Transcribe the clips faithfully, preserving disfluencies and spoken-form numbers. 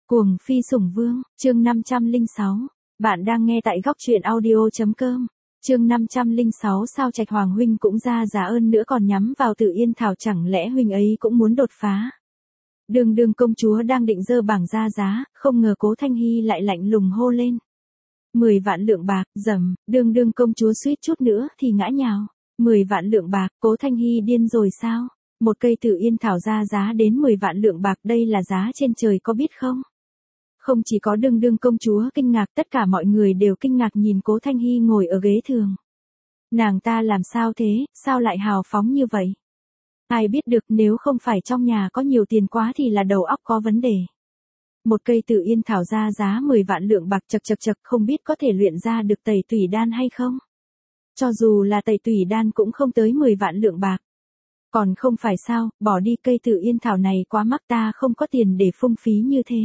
Cuồng phi sủng vương, chương năm trăm lẻ sáu. Bạn đang nghe tại góc truyện audio.com. Chương năm trăm lẻ sáu sao Trạch Hoàng huynh cũng ra giá ơn nữa còn nhắm vào Tử Yên Thảo, chẳng lẽ huynh ấy cũng muốn đột phá. Đường đường công chúa đang định dơ bảng ra giá, không ngờ Cố Thanh Hy lại lạnh lùng hô lên. mười vạn lượng bạc, dầm, đường đường công chúa suýt chút nữa thì ngã nhào. mười vạn lượng bạc, Cố Thanh Hy điên rồi sao? Một cây Tử Yên Thảo ra giá đến mười vạn lượng bạc, đây là giá trên trời có biết không? Không chỉ có đương đương công chúa kinh ngạc, tất cả mọi người đều kinh ngạc nhìn Cố Thanh Hy ngồi ở ghế thường. Nàng ta làm sao thế, sao lại hào phóng như vậy? Ai biết được, nếu không phải trong nhà có nhiều tiền quá thì là đầu óc có vấn đề. Một cây Tử Yên Thảo ra giá mười vạn lượng bạc, chật chật chật, không biết có thể luyện ra được tẩy tủy đan hay không? Cho dù là tẩy tủy đan cũng không tới mười vạn lượng bạc. Còn không phải sao, bỏ đi, cây Tử Yên Thảo này quá mắc, ta không có tiền để phung phí như thế.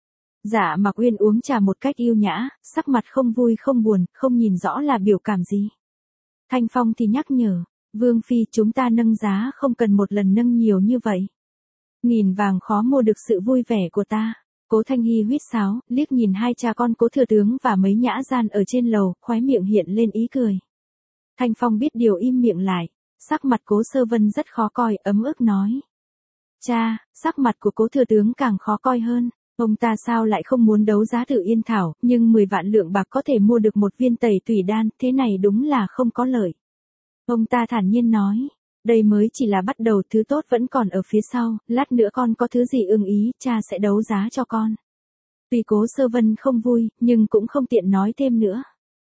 Dạ Mặc Uyên uống trà một cách yêu nhã, sắc mặt không vui không buồn, không nhìn rõ là biểu cảm gì. Thanh Phong thì nhắc nhở, Vương Phi, chúng ta nâng giá không cần một lần nâng nhiều như vậy. Nghìn vàng khó mua được sự vui vẻ của ta. Cố Thanh Hy huýt sáo, liếc nhìn hai cha con Cố thừa tướng và mấy nhã gian ở trên lầu, khóe miệng hiện lên ý cười. Thanh Phong biết điều im miệng lại, sắc mặt Cố Sơ Vân rất khó coi, ấm ức nói. Cha, sắc mặt của Cố thừa tướng càng khó coi hơn. Ông ta sao lại không muốn đấu giá Tử Yên Thảo, nhưng mười vạn lượng bạc có thể mua được một viên tẩy tủy đan, thế này đúng là không có lợi. Ông ta thản nhiên nói, đây mới chỉ là bắt đầu, thứ tốt vẫn còn ở phía sau, lát nữa con có thứ gì ưng ý, cha sẽ đấu giá cho con. Tuy Cố Sơ Vân không vui, nhưng cũng không tiện nói thêm nữa.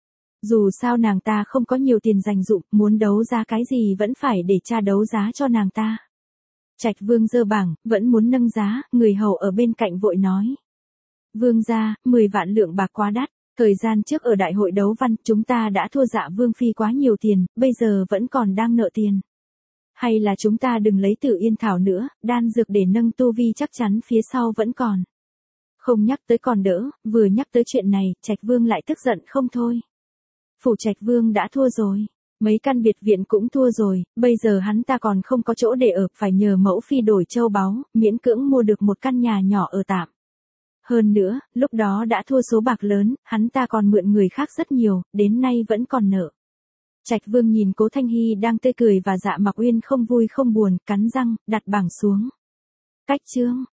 Dù sao nàng ta không có nhiều tiền dành dụm, muốn đấu giá cái gì vẫn phải để cha đấu giá cho nàng ta. Trạch Vương giơ bảng, vẫn muốn nâng giá, người hầu ở bên cạnh vội nói. Vương gia, mười vạn lượng bạc quá đắt, thời gian trước ở đại hội đấu văn, chúng ta đã thua Dạ Vương Phi quá nhiều tiền, bây giờ vẫn còn đang nợ tiền. Hay là chúng ta đừng lấy Tử Yên Thảo nữa, đan dược để nâng tu vi chắc chắn phía sau vẫn còn. Không nhắc tới còn đỡ, vừa nhắc tới chuyện này, Trạch Vương lại tức giận không thôi. Phủ Trạch Vương đã thua rồi. Mấy căn biệt viện cũng thua rồi, bây giờ hắn ta còn không có chỗ để ở, phải nhờ mẫu phi đổi châu báu, miễn cưỡng mua được một căn nhà nhỏ ở tạm. Hơn nữa, lúc đó đã thua số bạc lớn, hắn ta còn mượn người khác rất nhiều, đến nay vẫn còn nợ. Trạch Vương nhìn Cố Thanh Hy đang tươi cười và Dạ Mặc Uyên không vui không buồn, cắn răng, đặt bảng xuống. Cách chương,